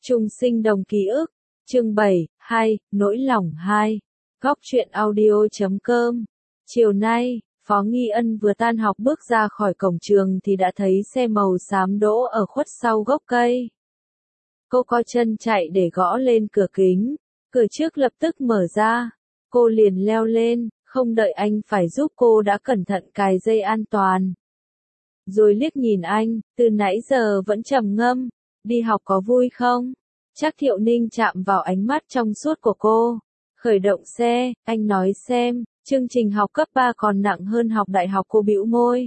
Chung sinh đồng ký ức, chương 7, 2, nỗi lòng 2, góc truyện audio.com. Chiều nay, Phó Nghi Ân vừa tan học bước ra khỏi cổng trường thì đã thấy xe màu xám đỗ ở khuất sau gốc cây. Cô co chân chạy để gõ lên cửa kính, cửa trước lập tức mở ra. Cô liền leo lên, không đợi anh phải giúp cô đã cẩn thận cài dây an toàn. Rồi liếc nhìn anh, từ nãy giờ vẫn trầm ngâm, đi học có vui không? Trác Thiệu Ninh chạm vào ánh mắt trong suốt của cô. Khởi động xe, anh nói xem, chương trình học cấp 3 còn nặng hơn học đại học. Cô bĩu môi.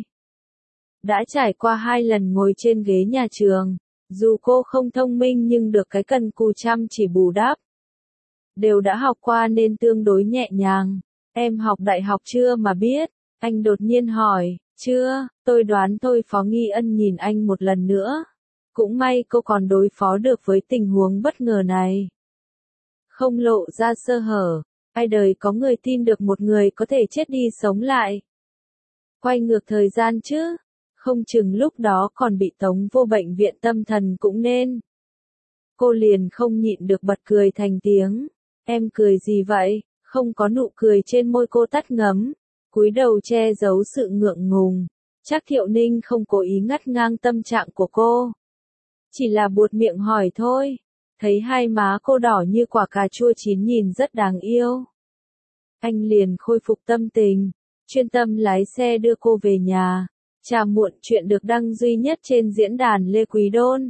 Đã trải qua 2 lần ngồi trên ghế nhà trường, dù cô không thông minh nhưng được cái cần cù chăm chỉ bù đắp. Đều đã học qua nên tương đối nhẹ nhàng. Em học đại học chưa mà biết? Anh đột nhiên hỏi. Chưa, tôi đoán thôi. Phó Nghi Ân nhìn anh một lần nữa. Cũng may cô còn đối phó được với tình huống bất ngờ này. Không lộ ra sơ hở, ai đời có người tin được một người có thể chết đi sống lại. Quay ngược thời gian chứ, không chừng lúc đó còn bị tống vô bệnh viện tâm thần cũng nên. Cô liền không nhịn được bật cười thành tiếng. Em cười gì vậy? Không có nụ cười trên môi. Cô tắt ngấm, cúi đầu che giấu sự ngượng ngùng. Trác Thiệu Ninh không cố ý ngắt ngang tâm trạng của cô. Chỉ là buột miệng hỏi thôi. Thấy hai má cô đỏ như quả cà chua chín nhìn rất đáng yêu. Anh liền khôi phục tâm tình, chuyên tâm lái xe đưa cô về nhà. Trà muộn chuyện được đăng duy nhất trên diễn đàn Lê Quý Đôn.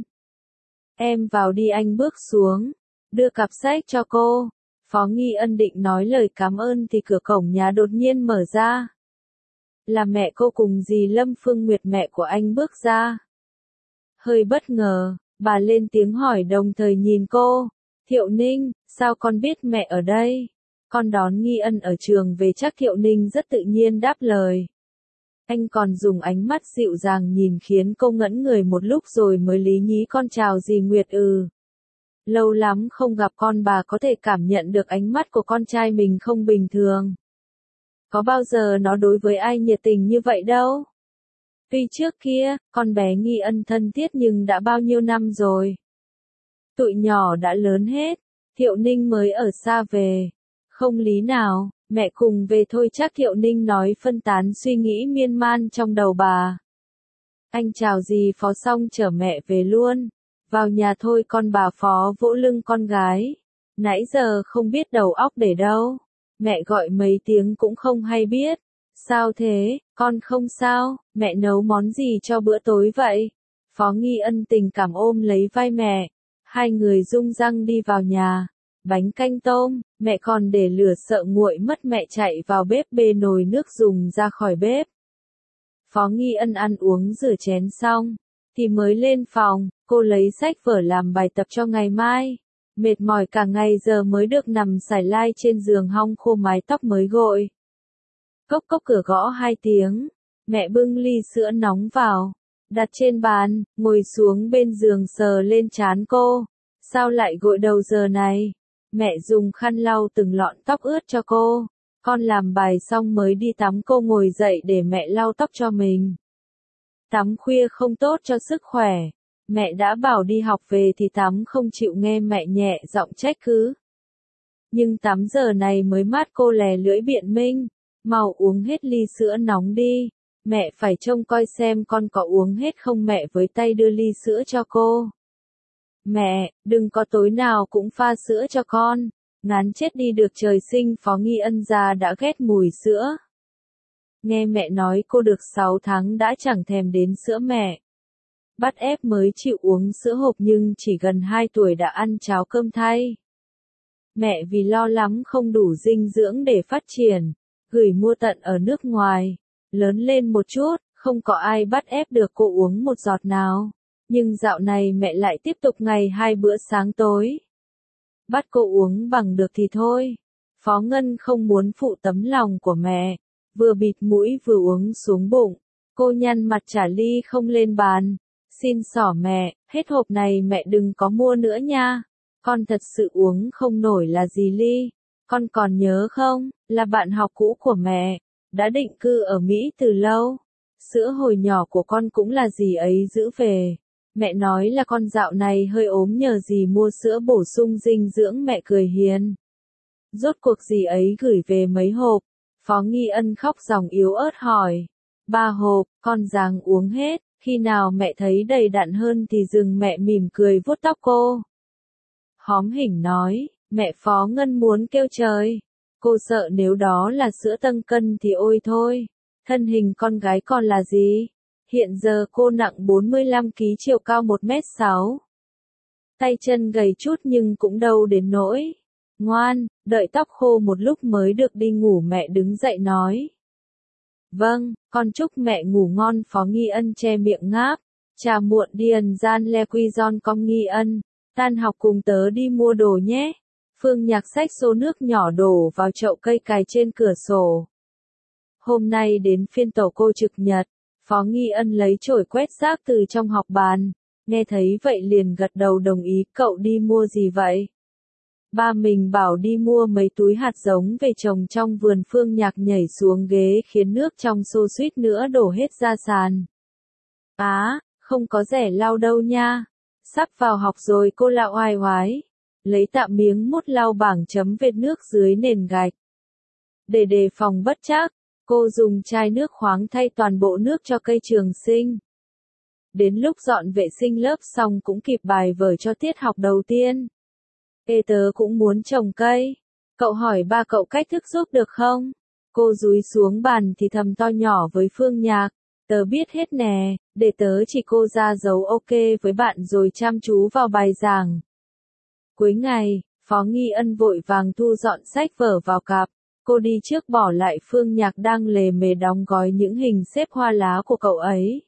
Em vào đi. Anh bước xuống, đưa cặp sách cho cô. Phó Nghi Ân định nói lời cảm ơn thì cửa cổng nhà đột nhiên mở ra. Là mẹ cô cùng dì Lâm Phương Nguyệt, mẹ của anh bước ra. Hơi bất ngờ, bà lên tiếng hỏi đồng thời nhìn cô. Thiệu Ninh, sao con biết mẹ ở đây? Con đón Nghi Ân ở trường về. Trác Thiệu Ninh rất tự nhiên đáp lời. Anh còn dùng ánh mắt dịu dàng nhìn khiến cô ngẩn người một lúc rồi mới lý nhí. Con chào dì Nguyệt. Lâu lắm không gặp con. Bà có thể cảm nhận được ánh mắt của con trai mình không bình thường. Có bao giờ nó đối với ai nhiệt tình như vậy đâu. Tuy trước kia, con bé Nghi Ân thân thiết nhưng đã bao nhiêu năm rồi. Tụi nhỏ đã lớn hết, Thiệu Ninh mới ở xa về. Không lý nào, mẹ cùng về thôi. Trác Thiệu Ninh nói phân tán suy nghĩ miên man trong đầu bà. Anh chào dì Phó xong chở mẹ về luôn. Vào nhà thôi con. Bà Phó vỗ lưng con gái. Nãy giờ không biết đầu óc để đâu. Mẹ gọi mấy tiếng cũng không hay biết. Sao thế, con không sao, mẹ nấu món gì cho bữa tối vậy? Phó Nghi Ân tình cảm ôm lấy vai mẹ. Hai người rung răng đi vào nhà. Bánh canh tôm, mẹ còn để lửa sợ nguội mất. Mẹ chạy vào bếp bê nồi nước dùng ra khỏi bếp. Phó Nghi Ân ăn uống rửa chén xong, thì mới lên phòng. Cô lấy sách vở làm bài tập cho ngày mai. Mệt mỏi cả ngày giờ mới được nằm xải lai trên giường hong khô mái tóc mới gội. Cốc cốc cửa gõ 2 tiếng. Mẹ bưng ly sữa nóng vào, đặt trên bàn, ngồi xuống bên giường sờ lên trán cô. Sao lại gội đầu giờ này? Mẹ dùng khăn lau từng lọn tóc ướt cho cô. Con làm bài xong mới đi tắm. Cô ngồi dậy để mẹ lau tóc cho mình. Tắm khuya không tốt cho sức khỏe. Mẹ đã bảo đi học về thì tắm không chịu nghe. Mẹ nhẹ giọng trách cứ. Nhưng tắm giờ này mới mát. Cô lè lưỡi biện minh. Mau uống hết ly sữa nóng đi. Mẹ phải trông coi xem con có uống hết không. Mẹ với tay đưa ly sữa cho cô. Mẹ, đừng có tối nào cũng pha sữa cho con. Ngán chết đi được. Trời sinh Phó Nghi Ân già đã ghét mùi sữa. Nghe mẹ nói cô được 6 tháng đã chẳng thèm đến sữa mẹ. Bắt ép mới chịu uống sữa hộp nhưng chỉ gần 2 tuổi đã ăn cháo cơm thay. Mẹ vì lo lắng không đủ dinh dưỡng để phát triển, gửi mua tận ở nước ngoài. Lớn lên một chút, không có ai bắt ép được cô uống một giọt nào. Nhưng dạo này mẹ lại tiếp tục ngày 2 bữa sáng tối. Bắt cô uống bằng được thì thôi. Phó Ngân không muốn phụ tấm lòng của mẹ. Vừa bịt mũi vừa uống xuống bụng. Cô nhăn mặt trả ly không lên bàn. Xin xỏ mẹ, hết hộp này mẹ đừng có mua nữa nha. Con thật sự uống không nổi. Là gì ly? Con còn nhớ không, là bạn học cũ của mẹ. Đã định cư ở Mỹ từ lâu. Sữa hồi nhỏ của con cũng là dì ấy giữ về. Mẹ nói là con dạo này hơi ốm nhờ dì mua sữa bổ sung dinh dưỡng, mẹ cười hiền. Rốt cuộc dì ấy gửi về mấy hộp? Phó Nghi Ân khóc giọng yếu ớt hỏi. 3 hộp, con ráng uống hết, khi nào mẹ thấy đầy đặn hơn thì dừng. Mẹ mỉm cười vuốt tóc cô. Hóm hỉnh nói, mẹ Phó Ngân muốn kêu trời. Cô sợ nếu đó là sữa tăng cân thì ôi thôi. Thân hình con gái còn là gì? Hiện giờ cô nặng 45 kg, chiều cao 1m6. Tay chân gầy chút nhưng cũng đâu đến nỗi. Ngoan, đợi tóc khô một lúc mới được đi ngủ. Mẹ đứng dậy nói. Vâng, con chúc mẹ ngủ ngon. Phó Nghi Ân che miệng ngáp. Chà muộn điền gian le quy giòn con Nghi Ân. Tan học cùng tớ đi mua đồ nhé. Phương Nhạc xách xô nước nhỏ đổ vào chậu cây cài trên cửa sổ. Hôm nay đến phiên tổ cô trực nhật. Phó Nghi Ân lấy chổi quét rác từ trong học bàn. Nghe thấy vậy liền gật đầu đồng ý. Cậu đi mua gì vậy? Ba mình bảo đi mua mấy túi hạt giống về trồng trong vườn. Phương Nhạc nhảy xuống ghế khiến nước trong xô suýt nữa đổ hết ra sàn. Không có rẻ lau đâu nha. Sắp vào học rồi, cô lão oai oái. Lấy tạm miếng mút lau bảng chấm vệt nước dưới nền gạch. Để đề phòng bất trắc, cô dùng chai nước khoáng thay toàn bộ nước cho cây trường sinh. Đến lúc dọn vệ sinh lớp xong cũng kịp bài vở cho tiết học đầu tiên. Tớ cũng muốn trồng cây. Cậu hỏi ba cậu cách thức giúp được không? Cô dúi xuống bàn thì thầm to nhỏ với Phương Nhạc. Tớ biết hết nè, để tớ chỉ cô ra dấu ok với bạn rồi chăm chú vào bài giảng. Cuối ngày, Phó Nghi Ân vội vàng thu dọn sách vở vào cặp. Cô đi trước bỏ lại Phương Nhạc đang lề mề đóng gói những hình xếp hoa lá của cậu ấy.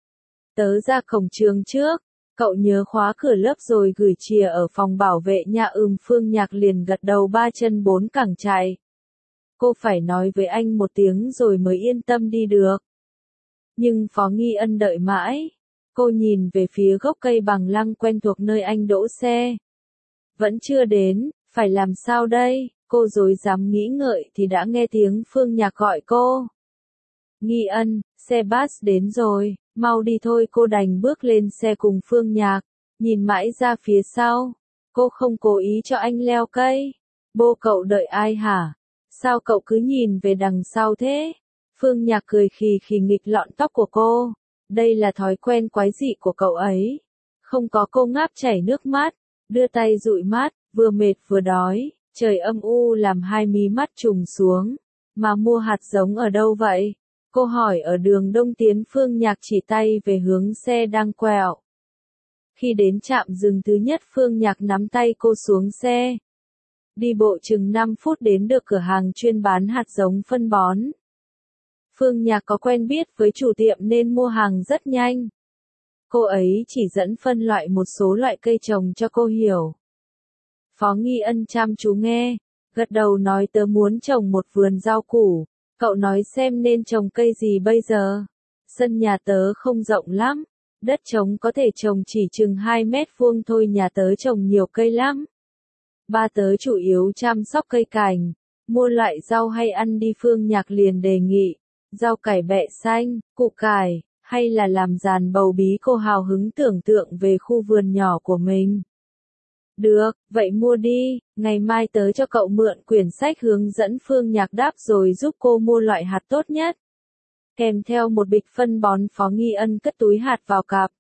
Tớ ra cổng trường trước. Cậu nhớ khóa cửa lớp rồi gửi chìa ở phòng bảo vệ nha. Phương Nhạc liền gật đầu ba chân bốn cẳng chạy. Cô phải nói với anh một tiếng rồi mới yên tâm đi được. Nhưng Phó Nghi Ân đợi mãi. Cô nhìn về phía gốc cây bằng lăng quen thuộc nơi anh đỗ xe. Vẫn chưa đến, phải làm sao đây? Cô rối rắm nghĩ ngợi thì đã nghe tiếng Phương Nhạc gọi cô. Nghi Ân, xe bus đến rồi, mau đi thôi. Cô đành bước lên xe cùng Phương Nhạc, nhìn mãi ra phía sau. Cô không cố ý cho anh leo cây. Bố cậu đợi ai hả? Sao cậu cứ nhìn về đằng sau thế? Phương Nhạc cười khì khì nghịch lọn tóc của cô. Đây là thói quen quái dị của cậu ấy. Không có, cô ngáp chảy nước mắt, đưa tay dụi mắt, vừa mệt vừa đói. Trời âm u làm hai mí mắt trùng xuống. Mà mua hạt giống ở đâu vậy? Cô hỏi ở đường Đông Tiến. Phương Nhạc chỉ tay về hướng xe đang quẹo. Khi đến trạm dừng thứ nhất, Phương Nhạc nắm tay cô xuống xe. Đi bộ chừng 5 phút đến được cửa hàng chuyên bán hạt giống phân bón. Phương Nhạc có quen biết với chủ tiệm nên mua hàng rất nhanh. Cô ấy chỉ dẫn phân loại một số loại cây trồng cho cô hiểu. Phó Nghi Ân chăm chú nghe, gật đầu nói tớ muốn trồng một vườn rau củ. Cậu nói xem nên trồng cây gì bây giờ? Sân nhà tớ không rộng lắm, đất trống có thể trồng chỉ chừng 2 mét vuông thôi. Nhà tớ trồng nhiều cây lắm. Ba tớ chủ yếu chăm sóc cây cảnh, mua loại rau hay ăn đi. Phương Nhạc liền đề nghị, rau cải bẹ xanh, củ cải, hay là làm giàn bầu bí. Cô hào hứng tưởng tượng về khu vườn nhỏ của mình. Được, vậy mua đi, ngày mai tớ cho cậu mượn quyển sách hướng dẫn. Phương Nhạc đáp rồi giúp cô mua loại hạt tốt nhất. Kèm theo một bịch phân bón. Phó Nghi Ân cất túi hạt vào cặp.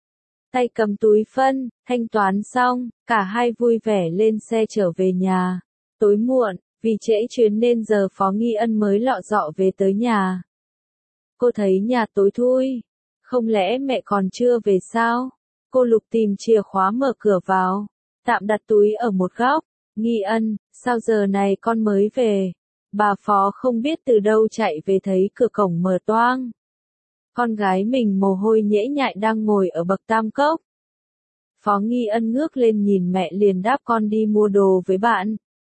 Tay cầm túi phân, thanh toán xong, cả hai vui vẻ lên xe trở về nhà. Tối muộn, vì trễ chuyến nên giờ Phó Nghi Ân mới lọ dọ về tới nhà. Cô thấy nhà tối thui. Không lẽ mẹ còn chưa về sao? Cô lục tìm chìa khóa mở cửa vào. Tạm đặt túi ở một góc. Nghi Ân, sao giờ này con mới về? Bà Phó không biết từ đâu chạy về thấy cửa cổng mở toang. Con gái mình mồ hôi nhễ nhại đang ngồi ở bậc tam cốc. Phó Nghi Ân ngước lên nhìn mẹ liền đáp con đi mua đồ với bạn.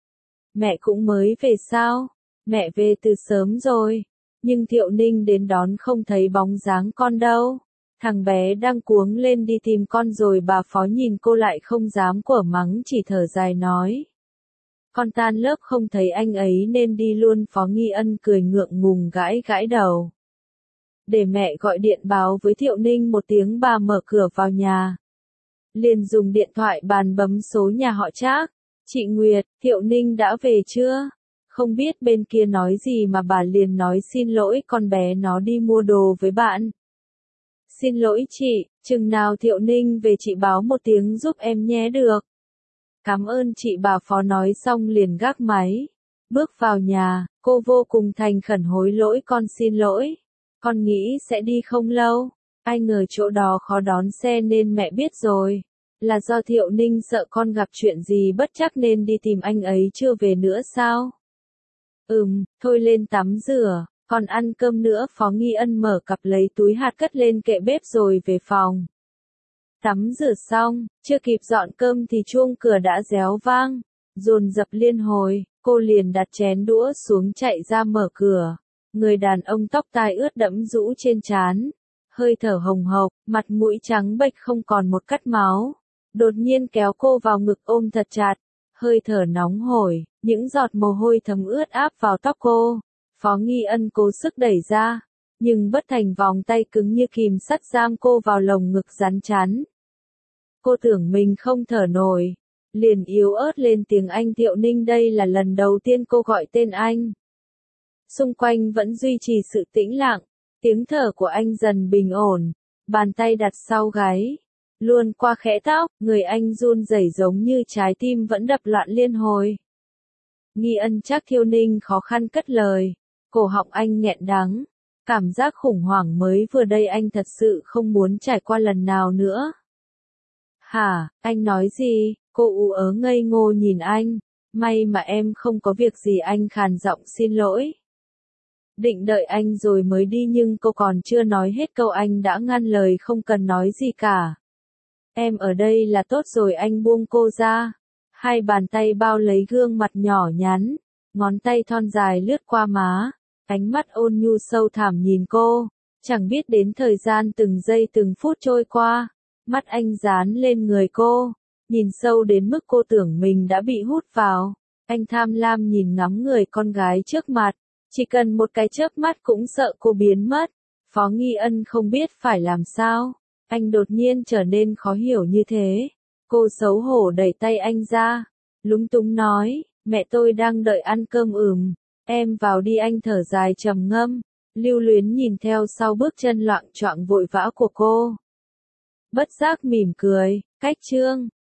Mẹ cũng mới về sao? Mẹ về từ sớm rồi. Nhưng Thiệu Ninh đến đón không thấy bóng dáng con đâu. Thằng bé đang cuống lên đi tìm con rồi. Bà Phó nhìn cô lại không dám quở mắng, chỉ thở dài nói. Con tan lớp không thấy anh ấy nên đi luôn. Phó Nghi Ân cười ngượng ngùng gãi gãi đầu. để mẹ gọi điện báo với Thiệu Ninh một tiếng bà mở cửa vào nhà. Liền dùng điện thoại bàn bấm số nhà họ Trác. Chị Nguyệt, Thiệu Ninh đã về chưa? Không biết bên kia nói gì mà bà liền nói xin lỗi con bé nó đi mua đồ với bạn. Xin lỗi chị, chừng nào Thiệu Ninh về chị báo một tiếng giúp em nhé được. Cảm ơn chị bà phó nói xong liền gác máy. Bước vào nhà, cô vô cùng thành khẩn hối lỗi con xin lỗi. Con nghĩ sẽ đi không lâu. Ai ngờ chỗ đó khó đón xe nên mẹ biết rồi. Là do Thiệu Ninh sợ con gặp chuyện gì bất trắc nên đi tìm anh ấy chưa về nữa sao? Thôi lên tắm rửa, còn ăn cơm nữa. Phó Nghi Ân mở cặp lấy túi hạt cất lên kệ bếp rồi về phòng. Tắm rửa xong, chưa kịp dọn cơm thì chuông cửa đã réo vang. Dồn dập liên hồi, cô liền đặt chén đũa xuống chạy ra mở cửa. Người đàn ông tóc tai ướt đẫm rũ trên trán, hơi thở hồng hộc, mặt mũi trắng bệch không còn một cắt máu. Đột nhiên kéo cô vào ngực ôm thật chặt, hơi thở nóng hổi, những giọt mồ hôi thấm ướt áp vào tóc cô. Phó Nghi Ân cố sức đẩy ra, nhưng bất thành, vòng tay cứng như kìm sắt giam cô vào lồng ngực rắn chắn. Cô tưởng mình không thở nổi, liền yếu ớt lên tiếng anh Thiệu Ninh. Đây là lần đầu tiên cô gọi tên anh. Xung quanh vẫn duy trì sự tĩnh lặng, tiếng thở của anh dần bình ổn, bàn tay đặt sau gáy, luôn qua khẽ tóc, người anh run rẩy giống như trái tim vẫn đập loạn liên hồi. Nghi Ân chắc Thiệu Ninh khó khăn cất lời, cổ họng anh nghẹn đắng, cảm giác khủng hoảng mới vừa đây anh thật sự không muốn trải qua lần nào nữa. Hả, anh nói gì? Cô ú ớ ngây ngô nhìn anh, may mà em không có việc gì. Anh khàn giọng xin lỗi. Định đợi anh rồi mới đi nhưng cô còn chưa nói hết câu anh đã ngăn lời không cần nói gì cả. Em ở đây là tốt rồi. Anh buông cô ra. Hai bàn tay bao lấy gương mặt nhỏ nhắn, ngón tay thon dài lướt qua má, ánh mắt ôn nhu sâu thẳm nhìn cô, chẳng biết đến thời gian từng giây từng phút trôi qua, mắt anh dán lên người cô, nhìn sâu đến mức cô tưởng mình đã bị hút vào. Anh tham lam nhìn ngắm người con gái trước mặt, chỉ cần một cái chớp mắt cũng sợ cô biến mất. Phó Nghi Ân không biết phải làm sao, anh đột nhiên trở nên khó hiểu như thế. Cô xấu hổ đẩy tay anh ra, lúng túng nói, mẹ tôi đang đợi ăn cơm. Em vào đi. Anh thở dài trầm ngâm, lưu luyến nhìn theo sau bước chân loạng choạng vội vã của cô. Bất giác mỉm cười, cách chương